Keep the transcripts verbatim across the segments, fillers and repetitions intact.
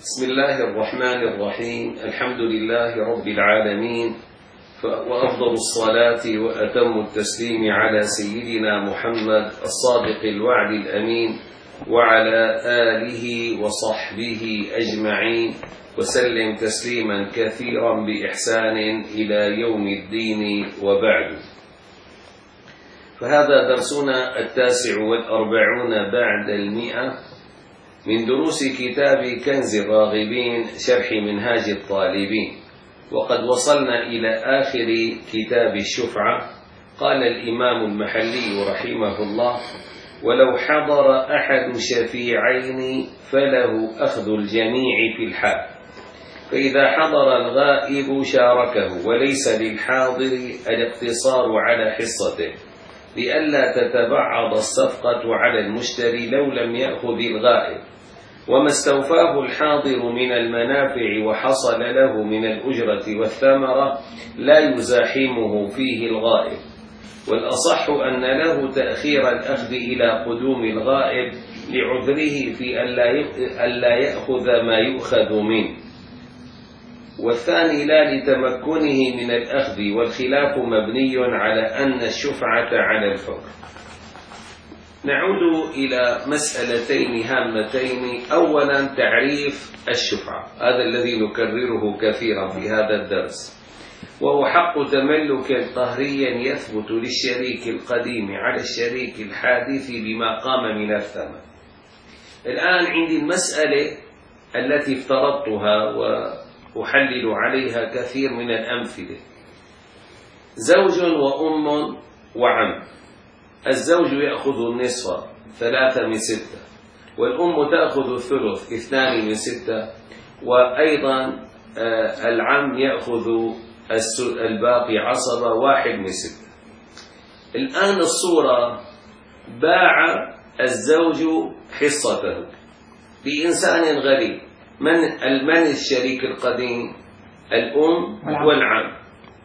بسم الله الرحمن الرحيم. الحمد لله رب العالمين، وأفضل الصلاة وأتم التسليم على سيدنا محمد الصادق الوعد الأمين وعلى آله وصحبه أجمعين، وسلم تسليما كثيرا بإحسان إلى يوم الدين، وبعد. فهذا درسنا التاسع والأربعون بعد المئة من دروس كتاب كنز الراغبين شرح منهاج الطالبين، وقد وصلنا إلى آخر كتاب الشفعة. قال الإمام المحلي رحمه الله: ولو حضر أحد شفيعين فله أخذ الجميع في الحال، فإذا حضر الغائب شاركه، وليس للحاضر الاقتصار على حصته، لئلا تتبعض الصفقة على المشتري لو لم يأخذ الغائب، وما استوفاه الحاضر من المنافع وحصل له من الأجرة والثمرة لا يزاحمه فيه الغائب. والأصح أن له تأخير الأخذ إلى قدوم الغائب لعذره في ألا يأخذ ما يؤخذ منه، والثاني لا لتمكنه من الأخذ، والخلاف مبني على أن الشفعة على الفور. نعود إلى مسألتين هامتين. أولا تعريف الشفعة، هذا الذي نكرره كثيرا في هذا الدرس، وهو حق تملك قهريا يثبت للشريك القديم على الشريك الحادث بما قام من الثمن. الآن عندي المسألة التي افترضتها وأحلل عليها كثير من الأمثلة: زوج وأم وعم. الزوج يأخذ النصف ثلاثة من ستة، والأم تأخذ الثلث اثنان من ستة، وأيضا العم يأخذ الباقي عصبة واحد من ستة. الآن الصورة: باع الزوج حصته لإنسان غريب. من من الشريك القديم؟ الأم والعم.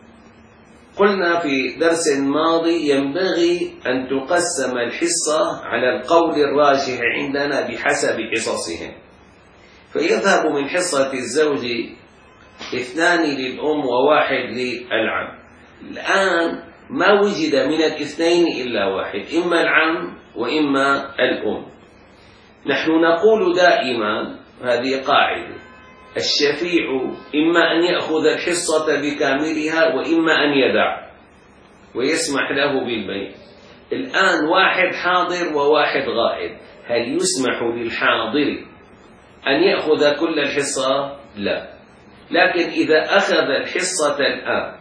قلنا في درس ماضي ينبغي أن تقسم الحصة على القول الراجح عندنا بحسب حصصهم، فيذهب من حصة الزوج اثنان للأم وواحد للعم. الآن ما وجد من الاثنين إلا واحد، إما العم وإما الأم. نحن نقول دائما، هذه قاعدة: الشفيع إما أن يأخذ الحصة بكاملها وإما أن يدع ويسمح له بالبيع. الآن واحد حاضر وواحد غائب، هل يسمح للحاضر أن يأخذ كل الحصة؟ لا. لكن إذا أخذ الحصة الآن،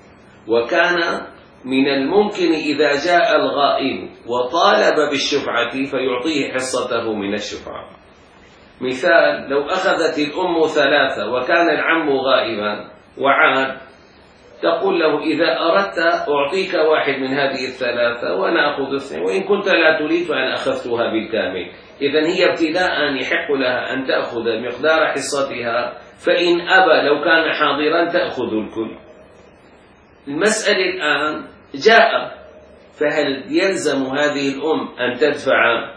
وكان من الممكن إذا جاء الغائب وطالب بالشفعة فيعطيه حصته من الشفعة. مثال: لو أخذت الأم ثلاثة وكان العم غائبا وعاد، تقول له: إذا أردت أعطيك واحد من هذه الثلاثة وأنا أخذ اثنين، وإن كنت لا تريد فأنا أخذتها بالكامل. إذن هي ابتداء يحق لها أن تأخذ مقدار حصتها، فإن أبى لو كان حاضرا تأخذ الكل. المسألة الآن جاء، فهل يلزم هذه الأم أن تدفع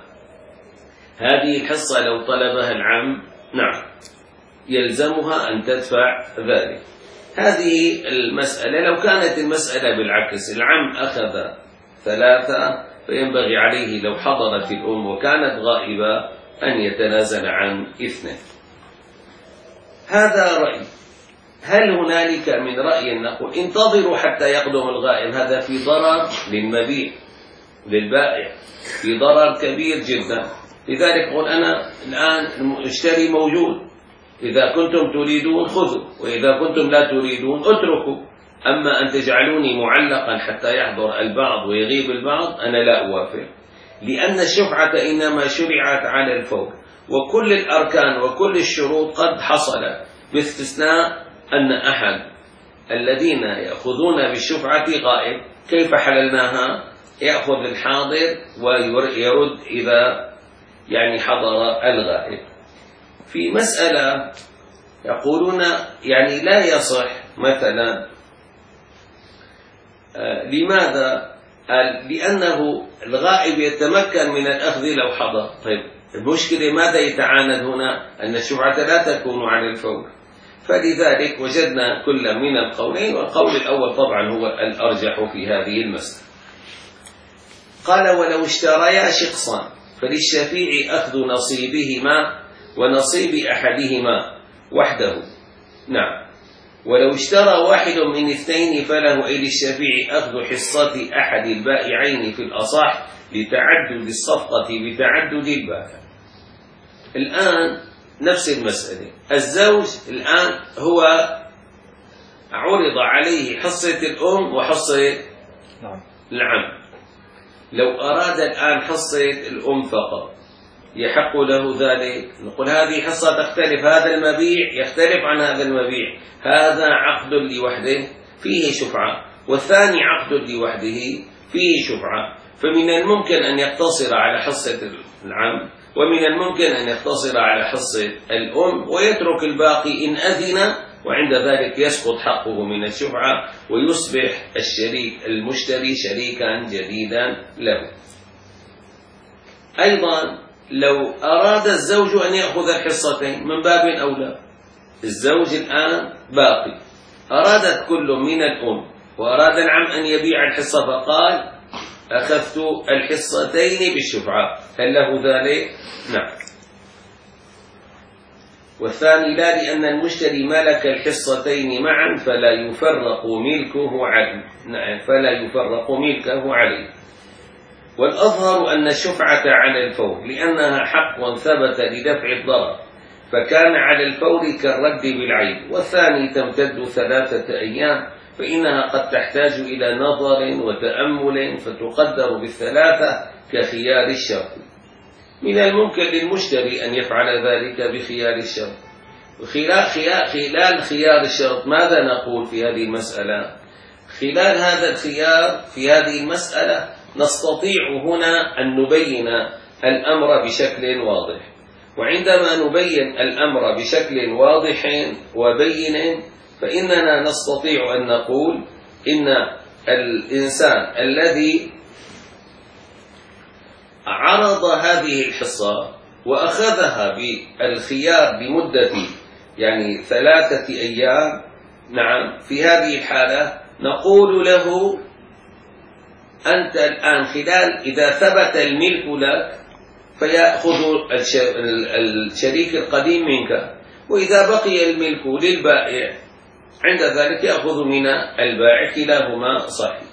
هذه الحصة لو طلبها العم؟ نعم، يلزمها أن تدفع ذلك. هذه المسألة. لو كانت المسألة بالعكس، العم أخذ ثلاثة، فينبغي عليه لو حضرت الأم وكانت غائبة أن يتنازل عن اثنين. هذا رأي. هل هنالك من رأي نقول انتظروا حتى يقدم الغائب؟ هذا في ضرر للمبيع للبائع، في ضرر كبير جدا. لذلك قل أنا الآن المشتري موجود، إذا كنتم تريدون خذوا، وإذا كنتم لا تريدون اتركوا. أما أن تجعلوني معلقا حتى يحضر البعض ويغيب البعض، أنا لا أوافق، لأن الشفعة إنما شرعت على الفور، وكل الأركان وكل الشروط قد حصلت، باستثناء أن أحد الذين يأخذون بالشفعة غائب. كيف حللناها؟ يأخذ الحاضر ويرد إذا يعني حضر الغائب. في مسألة يقولون يعني لا يصح مثلا. آه لماذا؟ آه لأنه الغائب يتمكن من الأخذ لو حضر. طيب المشكلة ماذا يتعاند هنا؟ أن الشفعة لا تكون على الفور، فلذلك وجدنا كل من القولين، والقول الأول طبعا هو الأرجح في هذه المسألة. قال: ولو اشتريا شخصان فللشفيع أخذ نصيبهما ونصيب أحدهما وحده. نعم. ولو اشترى واحد من اثنين فله أي للشفيع أخذ حصة أحد البائعين في الأصح لتعدد الصفقة بتعدد البائع. الآن نفس المسألة، الزوج الآن هو عرض عليه حصة الأم وحصة العم. لو أراد الآن حصة الأم فقط يحق له ذلك؟ نقول هذه حصة تختلف، هذا المبيع يختلف عن هذا المبيع، هذا عقد لوحده فيه شفعة والثاني عقد لوحده فيه شفعة، فمن الممكن أن يقتصر على حصة العم، ومن الممكن أن يقتصر على حصة الأم ويترك الباقي إن أذن، وعند ذلك يسقط حقه من الشفعة ويصبح الشريك المشتري شريكا جديدا له. أيضا لو أراد الزوج أن يأخذ الحصتين من باب أولى، الزوج الآن باقي، أرادت كل من الأم وأراد العم أن يبيع الحصة فقال: أخذت الحصتين بالشفعة، هل له ذلك؟ نعم. والثاني لا، لأن المشتري ملك الحصتين معا فلا يفرق ملكه عليه، نعم، فلا يفرق ملكه عليه. والأظهر أن الشفعة على الفور لأنها حق ثبت لدفع الضرر، فكان على الفور كالرد بالعيب. والثاني تمتد ثلاثة أيام، فإنها قد تحتاج إلى نظر وتأمل فتقدر بالثلاثة كخيار الشرط. من الممكن للمشتري أن يفعل ذلك بخيار الشرط. خلال خلال خيار الشرط ماذا نقول في هذه المسألة؟ خلال هذا الخيار في هذه المسألة نستطيع هنا أن نبين الأمر بشكل واضح، وعندما نبين الأمر بشكل واضح وبين فإننا نستطيع أن نقول إن الإنسان الذي عرض هذه الحصة وأخذها بالخيار لمدة يعني ثلاثة أيام، نعم، في هذه الحالة نقول له: أنت الآن خلال إذا ثبت الملك لك فيأخذ الشريك القديم منك، وإذا بقي الملك للبائع عند ذلك يأخذ من البائع، كلاهما صحيح.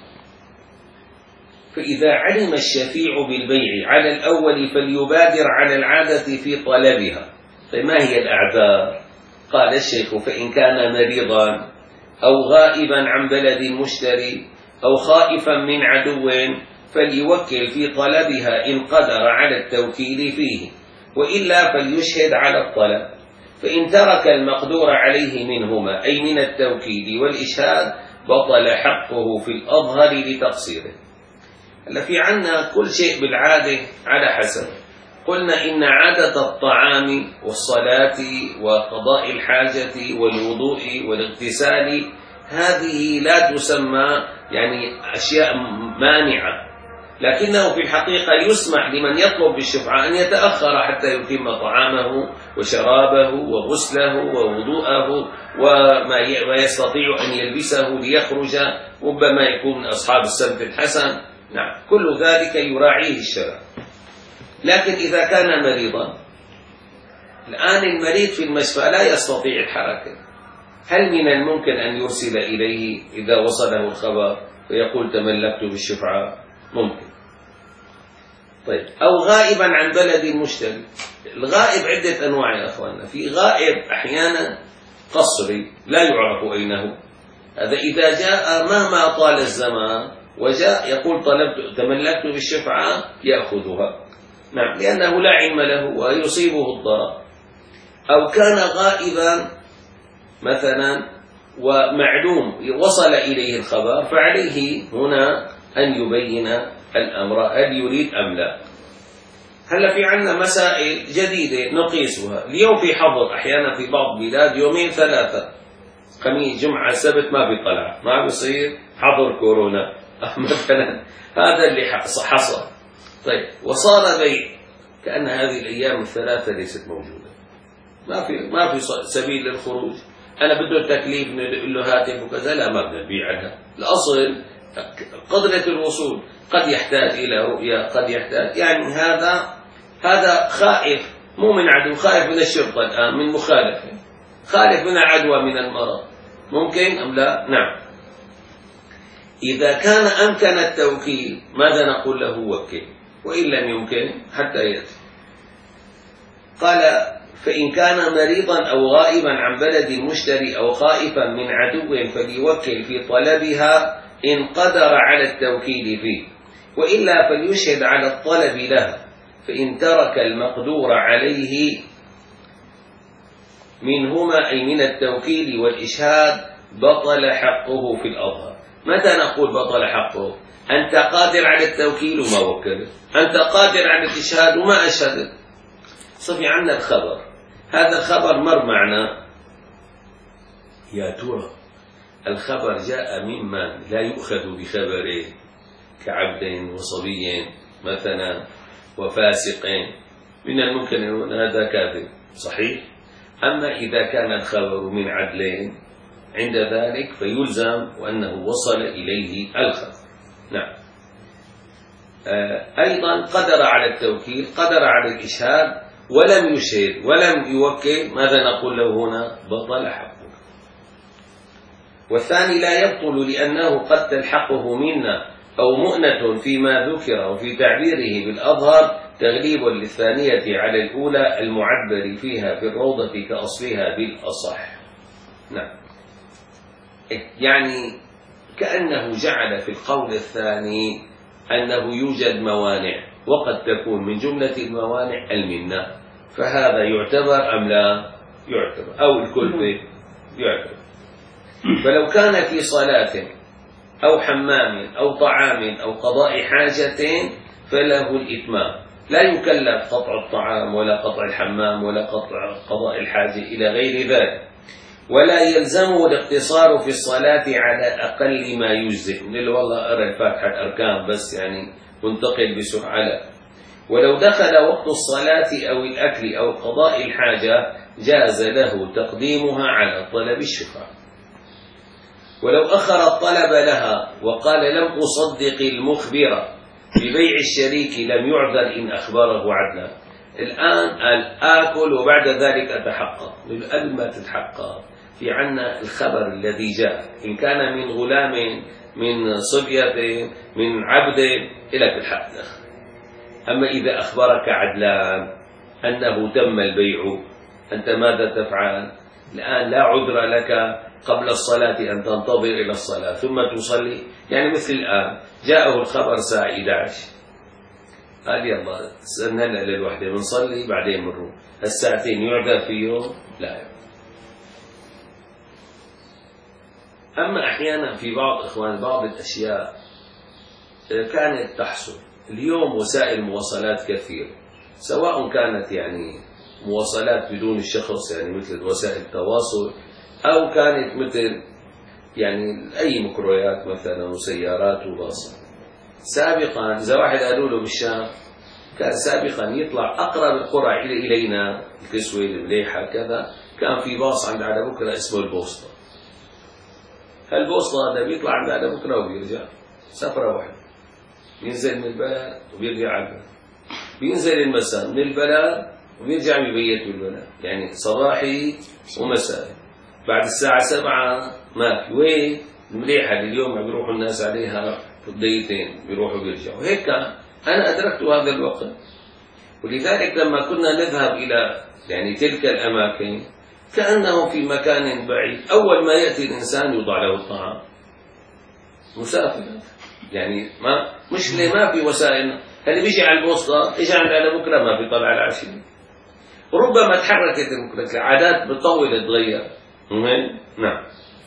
فإذا علم الشفيع بالبيع على الأول فليبادر على العادة في طلبها. فما هي الأعذار؟ قال الشيخ: فإن كان مريضا أو غائبا عن بلد المشتري أو خائفا من عدو فليوكل في طلبها إن قدر على التوكيل فيه، وإلا فليشهد على الطلب. فإن ترك المقدور عليه منهما أي من التوكيل والإشهاد بطل حقه في الأظهر لتقصيره. هلا في عنا كل شيء بالعادة على حسب. قلنا إن عادة الطعام والصلاة وقضاء الحاجة والوضوء والاغتسال هذه لا تسمى يعني أشياء مانعة، لكنه في الحقيقة يسمح لمن يطلب بالشفعة أن يتأخر حتى يتم طعامه وشرابه وغسله ووضوءه وما يستطيع أن يلبسه ليخرج، ربما يكون من أصحاب السمت الحسن. نعم، كل ذلك يراعيه الشرع. لكن إذا كان مريضا، الآن المريض في المشفى لا يستطيع الحركة، هل من الممكن أن يرسل إليه إذا وصله الخبر ويقول تملكت بالشفعة؟ ممكن. طيب، أو غائبا عن بلد المشتري. الغائب عدة أنواع يا أخواننا، في غائب أحيانا قصري لا يعرف أين هو، هذا إذا جاء مهما طال الزمان وجاء يقول طلبت تملكت بالشفعة يأخذها، نعم، لأنه لا علم له ويصيبه الضرر. أو كان غائبا مثلا ومعلوم وصل إليه الخبر، فعليه هنا أن يبين الأمر هل يريد أم لا. هلا في عندنا مسائل جديدة نقيسها. اليوم في حظر أحيانا في بعض البلاد يومين ثلاثة، خميس جمعة سبت ما بيطلع، ما بيصير حظر كورونا مثلا، هذا اللي حصل. طيب، وصار بيع كأن هذه الأيام الثلاثة ليست موجودة، ما في ما في سبيل للخروج. أنا بده تكليف نقول له هاتف وكذا، لا ما بدنا نبيعها. الأصل قدرة الوصول، قد يحتاج إلى رؤية، قد يحتاج يعني هذا هذا خائف، مو من عدو، خائف من الشرطة الآن، من مخالفة، خائف من العدوى من المرض، ممكن أم لا؟ نعم. إذا كان أمكن التوكيل ماذا نقول له؟ وكل، وإن لم يمكن حتى يأتي. قال فإن كان مريضا أو غائبا عن بلد المشتري أو خائفا من عدو فليوكل في طلبها إن قدر على التوكيل فيه، وإلا فليشهد على الطلب لها، فإن ترك المقدور عليه منهما أي من التوكيل والإشهاد بطل حقه في الأظهر. متى نقول بطل حقه؟ أنت قادر على التوكيل وما وكلت، أنت قادر على الإشهاد وما أشهدت. صفي عنا الخبر، هذا الخبر مر معنا، يا ترى الخبر جاء ممن لا يؤخذ بخبره كعبد وصبي مثلا وفاسق، من الممكن أن هذا كاذب صحيح. أما إذا كان الخبر من عدلين عند ذلك فيلزم وأنه وصل إليه الخبر. نعم. أيضا قدر على التوكيل، قدر على الإشهاد ولم يشهد ولم يوكل، ماذا نقول له هنا؟ بطل حقه. والثاني لا يبطل لأنه قد تلحقه منا أو مؤنة فيما ذكر وفي تعبيره بالأظهر تغليب للثانية على الأولى المعبر فيها في الروضة كأصلها بالأصح. نعم. يعني كأنه جعل في القول الثاني أنه يوجد موانع، وقد تكون من جملة الموانع المنة، فهذا يعتبر أم لا يعتبر، أو الكل يعتبر. فلو كان في صلاة أو حمام أو طعام أو قضاء حاجة فله الإتمام، لا يكلف قطع الطعام ولا قطع الحمام ولا قطع قضاء الحاجة إلى غير ذلك، ولا يلزمه الاقتصار في الصلاة على أقل ما يجزئ. من والله أرى الفاتحة الأركان بس يعني وانتقل بسرعة، لا. ولو دخل وقت الصلاة أو الأكل أو قضاء الحاجة جاز له تقديمها على طلب الشفاعة. ولو أخر الطلب لها وقال لم أصدق المخبر ببيع الشريك لم يعذر إن أخبره عدلا. الآن آكل وبعد ذلك أتحقق، قبل ما تتحقق في عنا الخبر الذي جاء، إن كان من غلام من صبية من عبد إلى الحق. أما إذا أخبرك عدلان أنه تم البيع، أنت ماذا تفعل؟ الآن لا عذر لك قبل الصلاة أن تنتظر إلى الصلاة ثم تصلي. يعني مثل الآن جاءه الخبر الساعة إحدى عشر، قال يلا سنهلأ للوحدة بنصلي بعدين بنروح، الساعتين يعذر فيهم؟ لا. أما أحيانا في بعض إخوان بعض الأشياء كانت تحصل، اليوم وسائل المواصلات كثيرة، سواء كانت يعني مواصلات بدون الشخص يعني مثل وسائل التواصل، أو كانت مثل يعني أي ميكرويات مثلا وسيارات وباصات. سابقا إذا واحد قالوا له بالشام، كان سابقا يطلع أقرب القرى إلينا الكسوة المليحة كذا، كان في باص عند على بكرة اسمه البوسطة. هالبوسطة هذا بيطلع عند على بكرة وبيرجع سفرة واحدة، بينزل من البلد وبيرجع على البلد، بينزل المساء من البلد وبيرجع بيبيت بالبلد، يعني صباحي ومسائي. بعد الساعة سبعة ما في وين المليحة اللي اليوم عم بيروحوا الناس عليها فضيتين بيروحوا بيرجعوا. هيك أنا أدركت هذا الوقت، ولذلك لما كنا نذهب إلى يعني تلك الأماكن كأنه في مكان بعيد، أول ما يأتي الإنسان يوضع له الطعام، مسافر يعني ما مشكلة، ما في وسائل. اللي بيجي على البوسطة إجا على بكرة ما في طلع العشية، ربما تحركت بكرة، العادات بتطول تغير. نعم.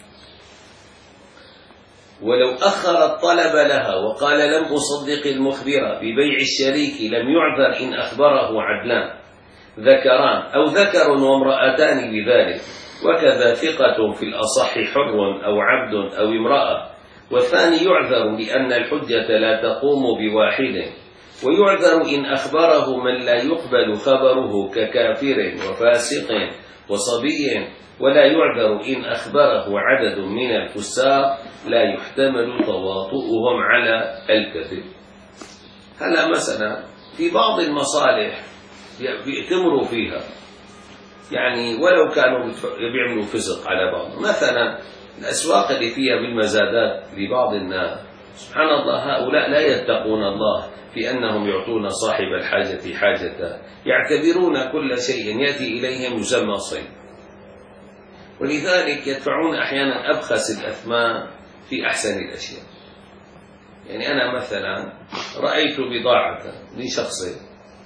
ولو أخر الطلب لها وقال لم أصدق المخبر ببيع الشريك لم يعذر إن أخبره عدلان ذكران أو ذكر وامرأتان بذلك، وكذا ثقة في الأصح حر أو عبد أو امرأة. والثاني يعذر لأن الحجة لا تقوم بواحد، ويعذر إن أخبره من لا يقبل خبره ككافر وفاسق وصبي، ولا يعذر إن أخبره عدد من الفساق لا يحتمل تواطؤهم على الكذب. هلا مثلا في بعض المصالح بيأتمروا فيها، يعني ولو كانوا بيعملوا فسق على بعض، مثلا الأسواق اللي فيها بالمزادات لبعض الناس، سبحان الله هؤلاء لا يتقون الله في أنهم يعطون صاحب الحاجة حاجته، يعتبرون كل شيء يأتي إليهم يسمى صيد، ولذلك يدفعون أحيانا أبخس الأثمان في أحسن الأشياء. يعني أنا مثلا رأيت بضاعة لشخص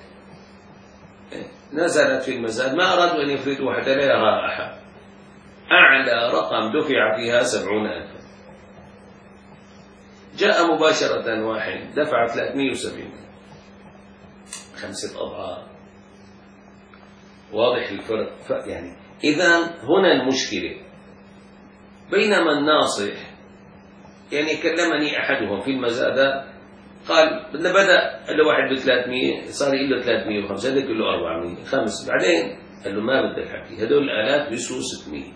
نزلت في المزاد، ما أرادوا أن يفردوا حتى لا يراها أحد، أعلى رقم دفع فيها سبعون ألفا، جاء مباشرة واحد دفع ثلاثمئة وسبعين، خمسة أضعاف. واضح الفرق؟ يعني إذا هنا المشكلة. بينما الناصح، يعني كلمني أحدهم في المزادات قال بدأ قال له واحد بثلاثمئة صار له ثلاثمئة وخمسة، هذا له أربعمئة خمس، بعدين قال له ما بدك حكي، هدول الآلات بيسووا ستمئة،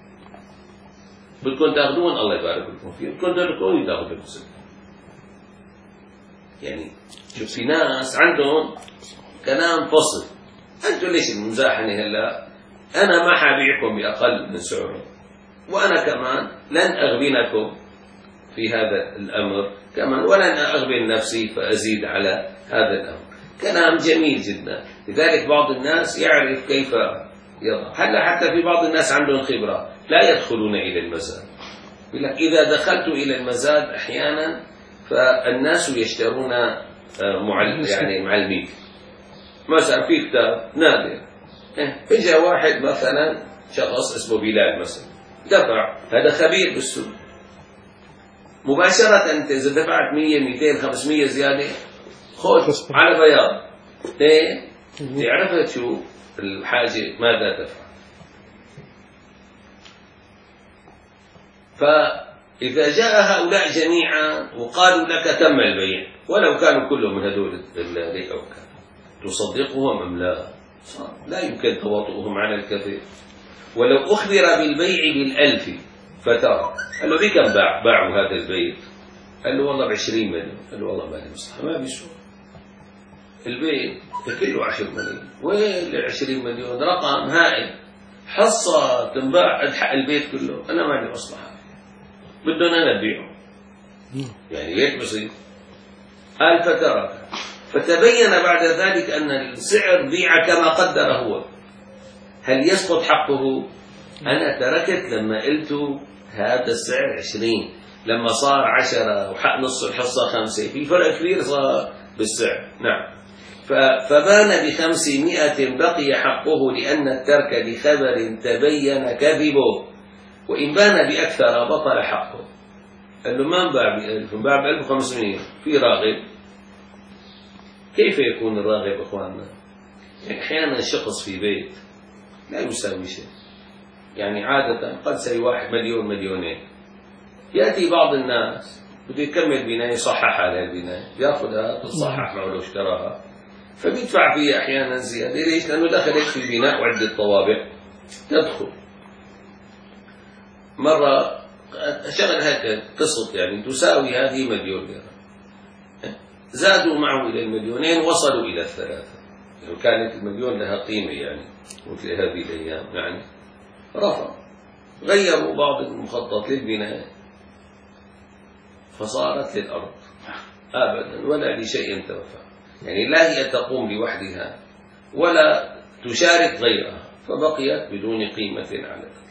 بدكم تاخذون الله يبارك لكم فيه، بدكم تركون تاخذوا لكم ستمئة. يعني شوف في ناس عندهم كلام فصل، أنتم ليش المزاحنة هلا؟ أنا ما حبيعكم بأقل من سعره، وأنا كمان لن أغبنكم في هذا الأمر كمان، ولن أغبن نفسي فأزيد على هذا الأمر. كلام جميل جدا. لذلك بعض الناس يعرف كيف يضع. هلا حتى في بعض الناس عندهم خبرة لا يدخلون إلى المزاد، إذا دخلت إلى المزاد أحيانا فالناس يشترون يعني معلمين، مثلا في كتاب نادر اجى واحد مثلا شخص اسمه بلال مثلا دفع، هذا خبير بالسوق، مباشرة أنت إذا دفعت مئة مئتين خمسمئة زيادة خذ على بياض، ليه؟ تعرفها تشوف الحاجة ماذا تفعل. فإذا جاء هؤلاء جميعا وقالوا لك تم البيع، ولو كانوا كلهم من هذول الذي أو كان، تصدقهم أم لا؟ لا يمكن تواطؤهم على الكذب. ولو أخبر بالبيع بالألف فترى، قال له بكم باع باعوا هذا البيت؟ قال له والله بعشرين مليون. قال له والله ما لي مصلحة، ما بيسوى البيت كله عشر مليون، وين العشرين مليون؟ رقم هائل، حصة تنباع الحق البيت كله، أنا ما لي مصلحة، بدنا أنا نبيعه. يعني هيك بصير. قال فترك، فتبين بعد ذلك أن السعر بيع كما قدر هو. هل يسقط حقه؟ أنا تركت لما قلت هذا السعر عشرين، لما صار عشرة وحق نص الحصة خمسة، في فرق كبير صار بالسعر. نعم. فبان بخمسمائة بقي حقه لأن الترك لخبر تبين كذبه، وإن بان بأكثر بطل حقه. قال له ما انباع بألف، انباع بألف وخمسمائة، في راغب. كيف يكون الراغب أخواننا؟ يعني أحيانا شخص في بيت لا يساوي شيء، يعني عادة قد سي واحد مليون مليونين، يأتي بعض الناس بده يكمل بناية يصحح على البناية، يأخذها تصحح معه لو اشتراها، فبيدفع فيها أحيانا زيادة. ليش؟ لأنه دخلت في البناء وعدة طوابق تدخل. مرة شغل هيك قصة، يعني تساوي هذه مليون ليرة، زادوا معه إلى المليونين، وصلوا إلى الثلاثة، لو كانت المليون لها قيمة يعني مثل هذه الأيام، يعني رفع غيروا بعض المخطط للبناء فصارت للأرض أبدا ولا لشيء تنفع. يعني لا هي تقوم لوحدها ولا تشارك غيرها، فبقيت بدون قيمة على ذلك.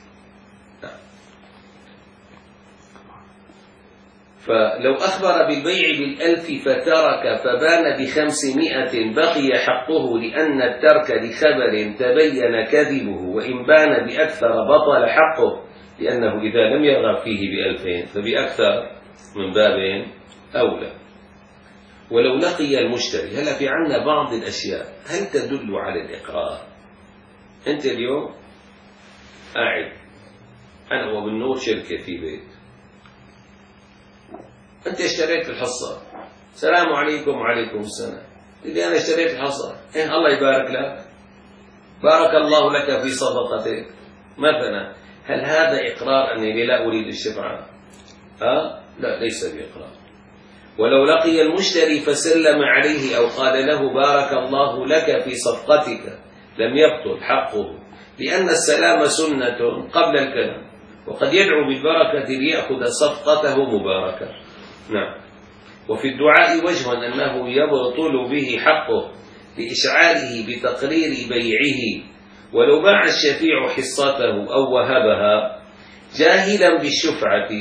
فلو أخبر بالبيع بالألف فترك فبان بخمسمائة بقي حقه لأن الترك لخبر تبين كذبه، وإن بان بأكثر بطل حقه لأنه إذا لم يرغب فيه بألفين فبأكثر من باب أولى. ولو لقي المشتري، هلا في عنا بعض الأشياء هل تدل على الإقرار؟ أنت اليوم قاعد أنا وبالنور شركة في بيت، أنت اشتريت الحصة، السلام عليكم وعليكم السلام، اللي أنا اشتريت الحصى، إيه الله يبارك لك، بارك الله لك في صفقتك مثلا. هل هذا إقرار أني لا أريد الشفعة؟ أه؟ لا، ليس بإقرار. ولو لقي المشتري فسلم عليه أو قال له بارك الله لك في صفقتك لم يبطل حقه، لأن السلام سنة قبل الكلام، وقد يدعو بالبركة ليأخذ صفقته مباركة. نعم. وفي الدعاء وجه أنه يبطل به حقه لإشعاره بتقرير بيعه، ولو باع الشفيع حصته أو وهبها جاهلا بالشفعة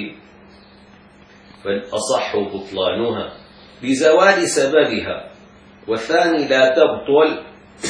فالأصح بطلانها بزوال سببها، والثاني لا تبطل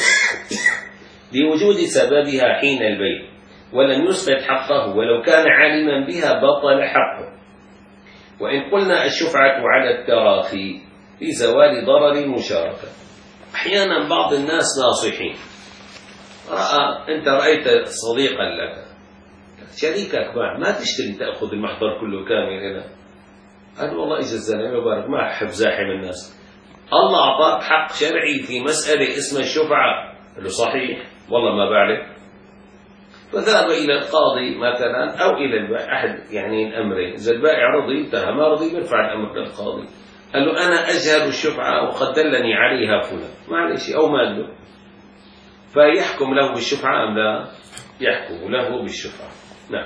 لوجود سببها حين البيع ولم يسقط حقه، ولو كان عالما بها بطل حقه. وإن قلنا الشفعة على التراخي لزوال ضرر المشاركة. أحيانا بعض الناس ناصحين، رأى أنت رأيت صديقا لك شريكك باع، ما تشتري تأخذ المحضر كله كامل هنا. قال والله إجا الزلمة يبارك، ما أحب زاحم الناس، الله أعطاك حق شرعي في مسألة اسمها الشفعة. قال له صحيح والله ما بعرف. فذهب إلى القاضي مثلا أو إلى البائع، أحد يعني الأمرين، إذا البائع رضي انتهى، ما رضي بيرفع الأمر للقاضي. قال له أنا أجهل الشفعة وقد دلني عليها فلان، معلش أو ماله، فيحكم له بالشفعة أم لا؟ يحكم له بالشفعة. نعم.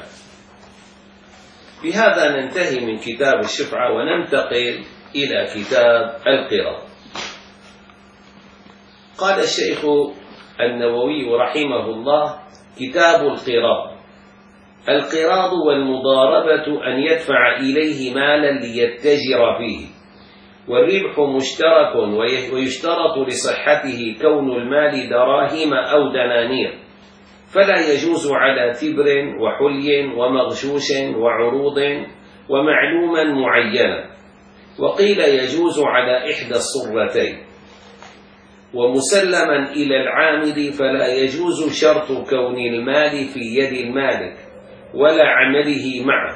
بهذا ننتهي من كتاب الشفعة وننتقل إلى كتاب القراض. قال الشيخ النووي رحمه الله: كتاب القراض. القراض والمضاربة أن يدفع إليه مالا ليتجر فيه، والربح مشترك، ويشترط لصحته كون المال دراهم أو دنانير، فلا يجوز على تبر وحلي ومغشوش وعروض ومعلوما معينا. وقيل يجوز على إحدى الصرتين. ومسلما إلى العامل فلا يجوز شرط كون المال في يد المالك ولا عمله معه،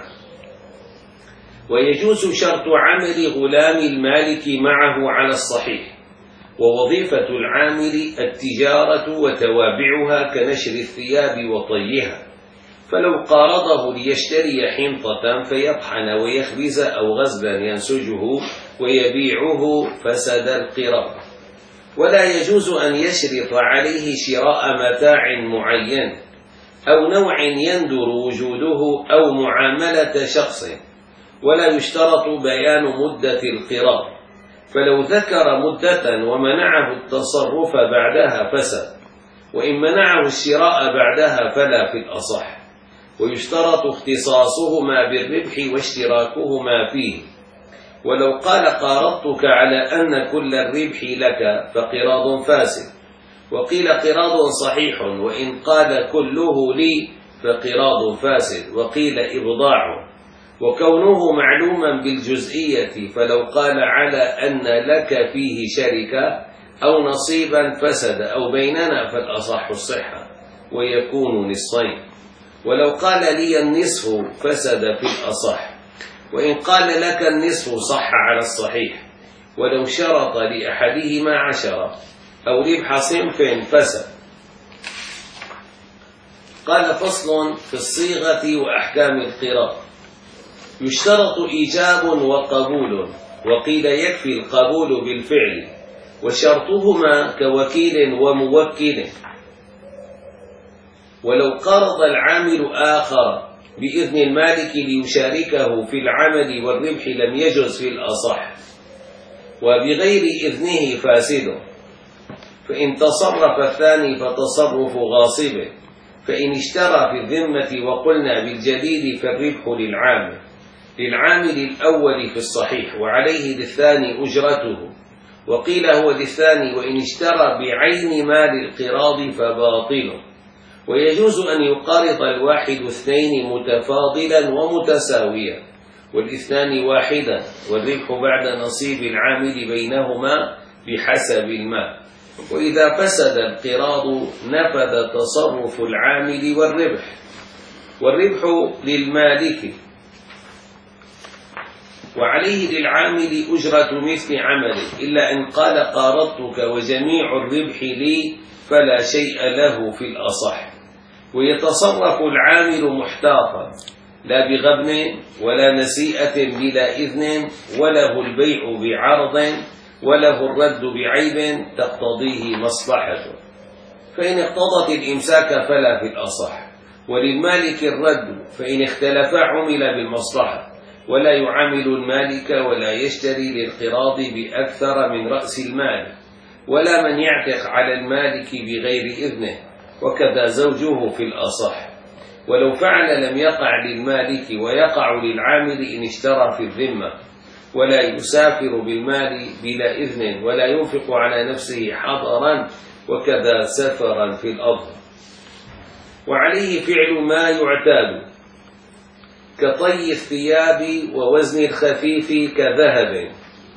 ويجوز شرط عمل غلام المالك معه على الصحيح. ووظيفة العامل التجارة وتوابعها كنشر الثياب وطيها، فلو قارضه ليشتري حنطة فيطحن ويخبز أو غزلا ينسجه ويبيعه فسد القراض. ولا يجوز أن يشرط عليه شراء متاع معين أو نوع يندر وجوده أو معاملة شخص، ولا يشترط بيان مدة القراض، فلو ذكر مدة ومنعه التصرف بعدها فسد، وإن منعه الشراء بعدها فلا في الأصح. ويشترط اختصاصهما بالربح واشتراكهما فيه. ولو قال قارضتك على أن كل الربح لك فقراض فاسد، وقيل قراض صحيح، وإن قال كله لي فقراض فاسد، وقيل إبضاع. وكونه معلوما بالجزئية، فلو قال على أن لك فيه شركة أو نصيبا فسد، أو بيننا فالأصح الصحة ويكون نصفين. ولو قال لي النصف فسد في الأصح، وإن قال لك النصف صح على الصحيح. ولو شرط لأحدهما عشرة أو ربح صنف فسد. قال: فصل في الصيغة وأحكام القراض. يشترط إيجاب وقبول، وقيل يكفي القبول بالفعل، وشرطهما كوكيل وموكل. ولو قرض العامل آخر بإذن المالك ليشاركه في العمل والربح لم يجز في الأصح، وبغير إذنه فاسد. فإن تصرف الثاني فتصرف غاصب، فإن اشترى في الذمة وقلنا بالجديد فالربح للعامل للعامل الأول في الصحيح، وعليه للثاني أجرته. وقيل هو للثاني وإن اشترى بعين مال القراض فباطل. ويجوز أن يقارض الواحد اثنين متفاضلا ومتساويا، والاثنان واحدا، والربح بعد نصيب العامل بينهما بحسب المال. وإذا فسد القراض نفذ تصرف العامل والربح، والربح للمالك. وعليه للعامل أجرة مثل عمله، إلا إن قال قارضتك وجميع الربح لي فلا شيء له في الأصح. ويتصرف العامل محتاطا لا بغبن ولا نسيئة بلا إذن، وله البيع بعرض وله الرد بعيب تقتضيه مصلحته. فإن اقتضت الإمساك فلا في الأصح، وللمالك الرد فإن اختلفا عمل بالمصلحة، ولا يعامل المالك ولا يشتري للقراض بأكثر من رأس المال، ولا من يعتق على المالك بغير إذنه، وكذا زوجه في الأصح. ولو فعل لم يقع للمالك ويقع للعامل إن اشترى في الذمة، ولا يسافر بالمال بلا إذن، ولا ينفق على نفسه حضرا، وكذا سفرا في الأرض. وعليه فعل ما يعتاد كطي الثياب ووزن الخفيف كذهب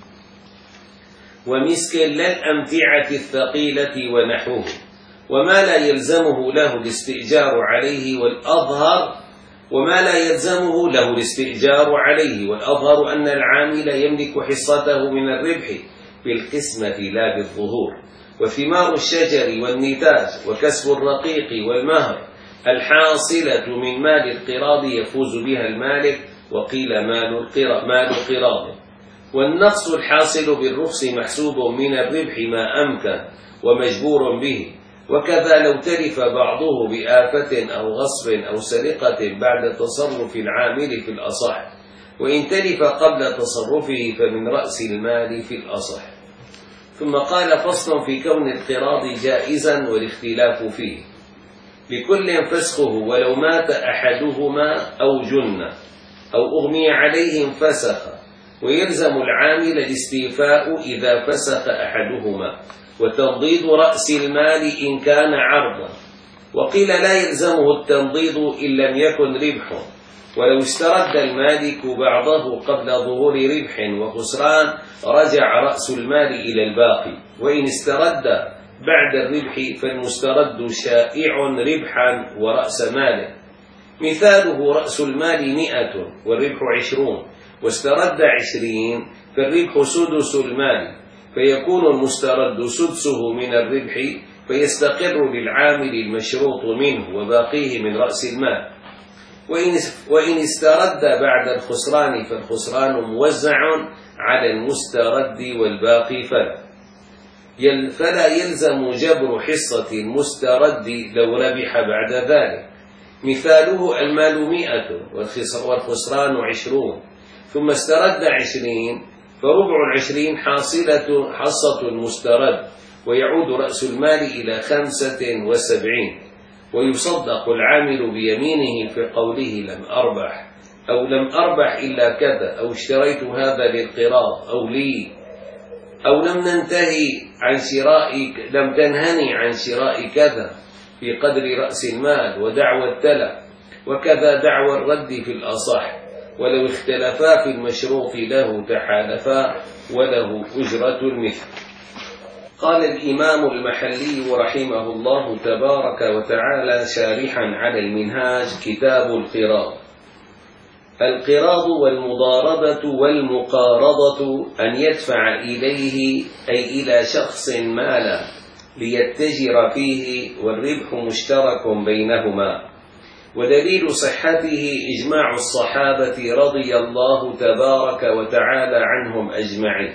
ومسك للأمتعة الثقيلة ونحوه، وما لا يلزمه له الاستئجار عليه والأظهر وما لا يلزمه له الاستئجار عليه والأظهر أن العامل يملك حصته من الربح بالقسمة لا بالظهور. وثمار الشجر والنتاج وكسب الرقيق والمهر الحاصلة من مال القراض يفوز بها المالك، وقيل مال القراض. والنقص الحاصل بالرخص محسوب من الربح ما أمكن ومجبور به، وكذا لو تلف بعضه بآفة أو غصب أو سرقة بعد تصرف العامل في الأصح، وإن تلف قبل تصرفه فمن رأس المال في الأصح. ثم قال فصل في كون القراض جائزا والاختلاف فيه، لكل فسخه ولو مات أحدهما أو جن أو أغمي عليه انفسخ، ويلزم العامل الاستيفاء إذا فسخ أحدهما، وتنضيد رأس المال إن كان عرضا. وقيل لا يلزمه التنضيد إن لم يكن ربح، ولو استرد المالك بعضه قبل ظهور ربح وخسران رجع رأس المال إلى الباقي، وإن استرد بعد الربح فالمسترد شائع ربحا ورأس ماله. مثاله رأس المال مئة والربح عشرون، واسترد عشرين فالربح سدس المال، فيكون المسترد سدسه من الربح، فيستقر للعامل المشروط منه وباقيه من رأس المال. وإن استرد بعد الخسران فالخسران موزع على المسترد والباقي فلا فلا يلزم جبر حصة المسترد لو ربح بعد ذلك. مثاله المال مئة والخسران عشرون، ثم استرد عشرين فربع العشرين حاصلة حصة المسترد، ويعود رأس المال إلى خمسة وسبعين، ويصدق العامل بيمينه في قوله لم أربح أو لم أربح إلا كذا، أو اشتريت هذا للقراض أو لي، أو لم ننتهي عن شراء لم تنهني عن شراء كذا في قدر رأس المال ودعوى التلف، وكذا دعوى الرد في الأصح. ولو اختلفا في المشروط له تحالفا وله أجرة المثل. قال الإمام المحلي رحمه الله تبارك وتعالى شارحا على المنهاج كتاب القراض: القراض والمضاربة والمقارضة أن يدفع إليه أي إلى شخص مالا ليتجر فيه، والربح مشترك بينهما. ودليل صحته إجماع الصحابة رضي الله تبارك وتعالى عنهم أجمعين.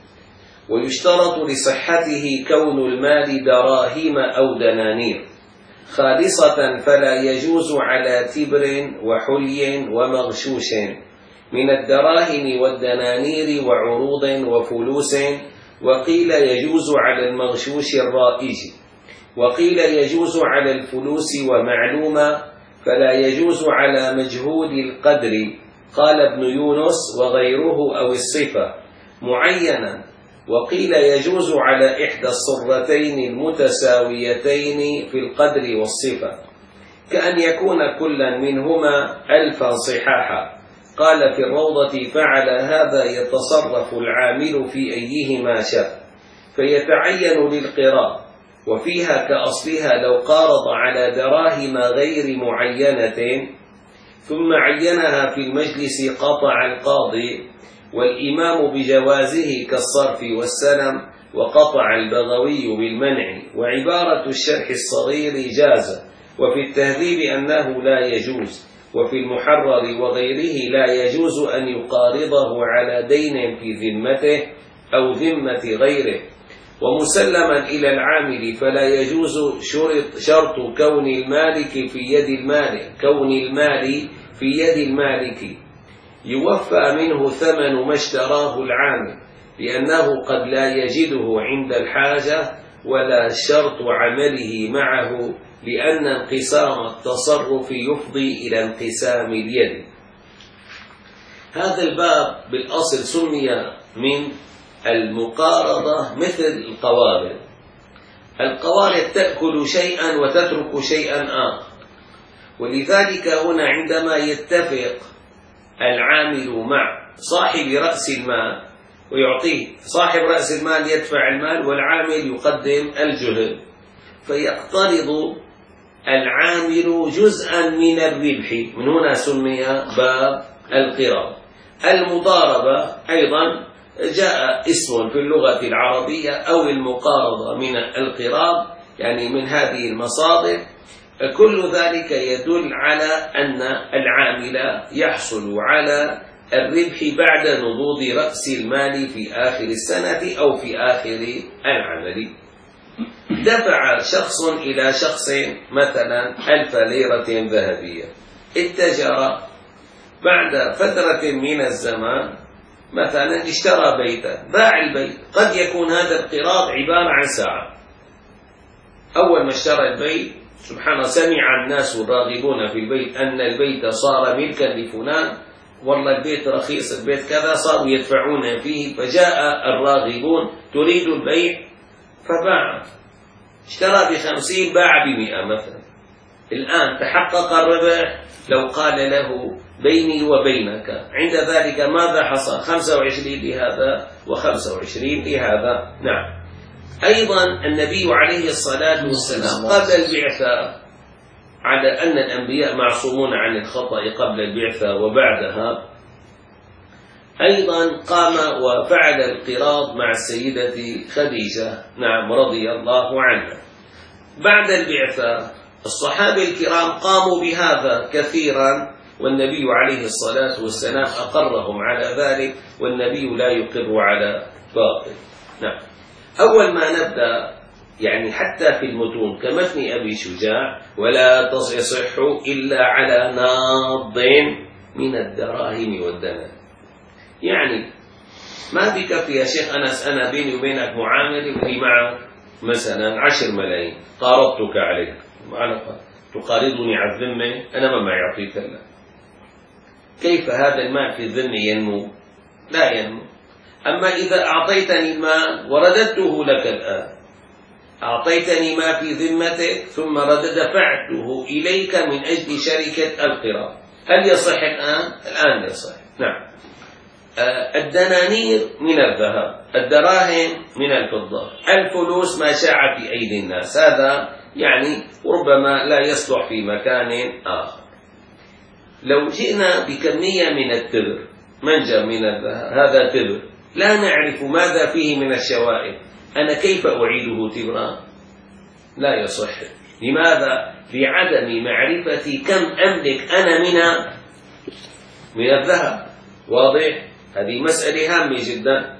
ويشترط لصحته كون المال دراهم أو دنانير خالصة، فلا يجوز على تبر وحلي ومغشوش من الدراهم والدنانير وعروض وفلوس. وقيل يجوز على المغشوش الرائج، وقيل يجوز على الفلوس ومعلومة، فلا يجوز على مجهول القدر. قال ابن يونس وغيره أو الصفة معينا. وقيل يجوز على إحدى الصرتين المتساويتين في القدر والصفة، كأن يكون كلا منهما ألفا صحاحا. قال في الروضة فعل هذا يتصرف العامل في أيهما شاء، فيتعين للقراض، وفيها كأصلها لو قارض على دراهم غير معينة ثم عينها في المجلس قطع القاضي، والإمام بجوازه كالصرف والسلم، وقطع البغوي بالمنع، وعبارة الشرح الصغير جاز، وفي التهذيب أنه لا يجوز، وفي المحرر وغيره لا يجوز أن يقارضه على دين في ذمته أو ذمة غيره. ومسلما إلى العامل فلا يجوز شرط, شرط كون المالك في يد المالك كون المال في يد المالك يوفى منه ثمن ما اشتراه العامل، لأنه قد لا يجده عند الحاجة، ولا شرط عمله معه، لأن انقسام التصرف يفضي إلى انقسام اليد. هذا الباب بالأصل سمي من المقارضة مثل القوارض. القوارض تأكل شيئا وتترك شيئا آخر، ولذلك هنا عندما يتفق العامل مع صاحب رأس المال ويعطيه، صاحب رأس المال يدفع المال والعامل يقدم الجهد، فيقترض العامل جزءا من الربح، من هنا سمي باب القراض. المضاربة أيضا جاء اسم في اللغة العربية، أو المقارضة من القراض، يعني من هذه المصادر. كل ذلك يدل على أن العامل يحصل على الربح بعد نضوض رأس المال في آخر السنة أو في آخر العمل. دفع شخص إلى شخص مثلا ألف ليرة ذهبية، اتجر بعد فترة من الزمان مثلا اشترى بيتا، باع البيت. قد يكون هذا القراض عبارة عن ساعة. أول ما اشترى البيت سبحان الله سمع الناس الراغبون في البيت أن البيت صار ملكا لفلان، والله البيت رخيص، البيت كذا، صاروا يدفعون فيه، فجاء الراغبون تريد البيع فباع. اشترى بخمسين باع بمئة مثلا. الآن تحقق الربح لو قال له بيني وبينك، عند ذلك ماذا حصل؟ خمسة وعشرين لهذا وخمسة وعشرين لهذا. نعم. أيضا النبي عليه الصلاة والسلام قبل البعثة، على أن الأنبياء معصومون عن الخطأ قبل البعثة وبعدها، أيضا قام وفعل القراض مع السيدة خديجة نعم رضي الله عنها. بعد البعثة الصحابة الكرام قاموا بهذا كثيرا، والنبي عليه الصلاة والسلام أقرهم على ذلك، والنبي لا يقر على باطل. نعم. أول ما نبدأ يعني حتى في المتون كمتن أبي شجاع، ولا تصح إلا على ناض من الدراهم والدنانير. يعني ما بكفي يا شيخ أنس أنا بيني وبينك معاملة وهي معك مثلا عشر ملايين قارضتك عليها، تقارضني على الذمة، أنا ما معي أعطيك لك. كيف هذا المال في الذمة ينمو؟ لا ينمو. أما إذا أعطيتني المال ورددته لك الآن، أعطيتني ما في ذمتك ثم دفعته إليك من أجل شركة القراض، هل يصح الآن؟ الآن يصح. نعم. الدنانير من الذهب، الدراهم من الفضة، الفلوس ما شاع في أيدي الناس، هذا يعني ربما لا يصلح في مكان آخر. لو جئنا بكمية من التبر، منجم من الذهب، هذا تبر لا نعرف ماذا فيه من الشوائب، أنا كيف أعيده تبرا؟ لا يصح. لماذا؟ لعدم معرفتي كم أملك أنا من من الذهب. واضح؟ هذه مسألة هامة جدا.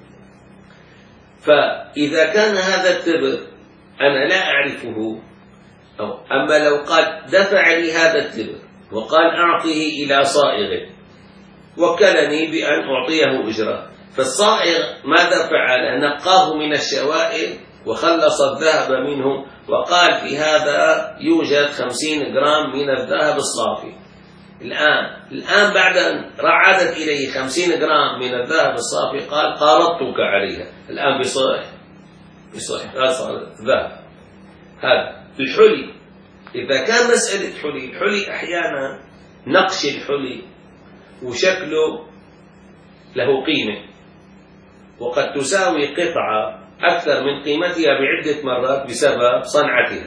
فإذا كان هذا التبر أنا لا أعرفه، أو أما لو قال دفع لي هذا التبر وقال أعطيه إلى صائغ وكلني بأن أعطيه أجرة، فالصائغ ماذا فعل؟ نقاه من الشوائب وخلص الذهب منه، وقال في هذا يوجد خمسين جرام من الذهب الصافي. الآن الآن بعد أن عادت إليه خمسين جرام من الذهب الصافي قال قارضتك عليها، الآن بصح بصح هذا صار ذهب. هذا الحلي، إذا كان مسألة حلي، الحلي أحيانا نقش الحلي وشكله له قيمة، وقد تساوي قطعة أكثر من قيمتها بعدة مرات بسبب صنعتها.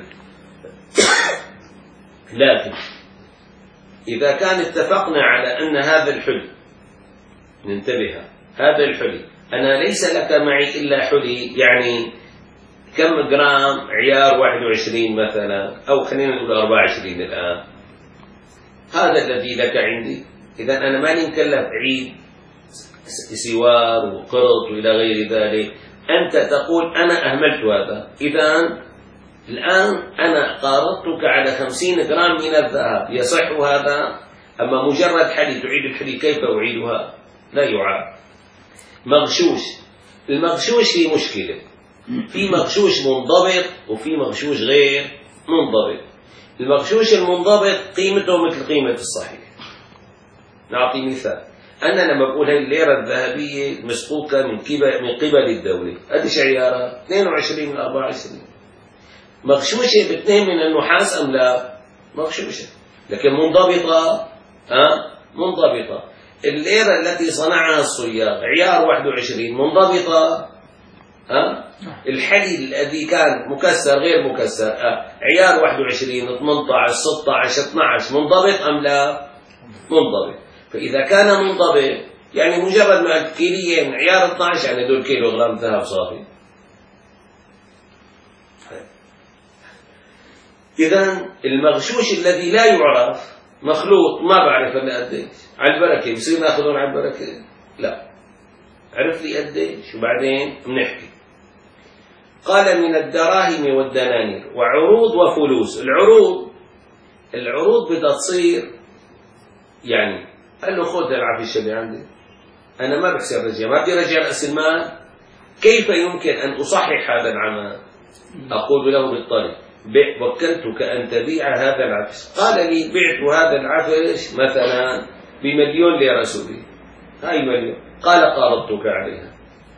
لكن إذا كان اتفقنا على أن هذا الحلي، ننتبه، هذا الحلي، أنا ليس لك معي إلا حلي، يعني كم جرام عيار واحد وعشرين مثلا، أو خلينا نقول أربعة وعشرين الآن، هذا الذي لك عندي. إذا أنا ماني مكلف عيد سوار وقرط وإلى غير ذلك، أنت تقول أنا أهملت هذا. إذا الآن أنا قارضتك على خمسين جرام من الذهب، يصح هذا؟ أما مجرد حلي تعيد الحلي، كيف أعيدها؟ لا يعاد. مغشوش، المغشوش فيه مشكلة، في مغشوش منضبط وفي مغشوش غير منضبط. المغشوش المنضبط قيمته مثل قيمة الصحيح. نعطي مثال، أنا لما بقول هاي الليرة الذهبية مسقوطة من قبل من قبل الدولة، قديش عيارها؟ اثنين وعشرين من أربعة وعشرين. مغشوشة باثنين من النحاس أم لا؟ مغشوشة، لكن منضبطة. ها؟ منضبطة. الليرة التي صنعها الصياغ عيار واحد وعشرين منضبطة. ها؟ الحلي الذي كان مكسر غير مكسر أه. عيار واحد وعشرين ثمانية عشر ستة عشر اثني عشر منضبط أم لا؟ منضبط. فإذا كان منضبط يعني مجرد ما كيلين عيار اثني عشر يعني دول كيلو غرام ذهب صافي. إذا المغشوش الذي لا يعرف مخلوط، ما بعرف أنا قديش، على البركة بصير ناخذهم على البركة؟ لا، عرف لي قديش وبعدين بنحكي. قال من الدراهم والدنانير وعروض وفلوس. العروض العروض بدها تصير يعني قال له خذ العفش اللي عندي، أنا ما بحسب رجع، ما بدي رجع رأس المال، كيف يمكن أن أصحح هذا العمل؟ أقول له بالطريق وكلتك أن تبيع هذا العفش. قال لي بعت هذا العفش مثلا بمليون ليرة سوري، هاي مليون، قال قارضتك عليها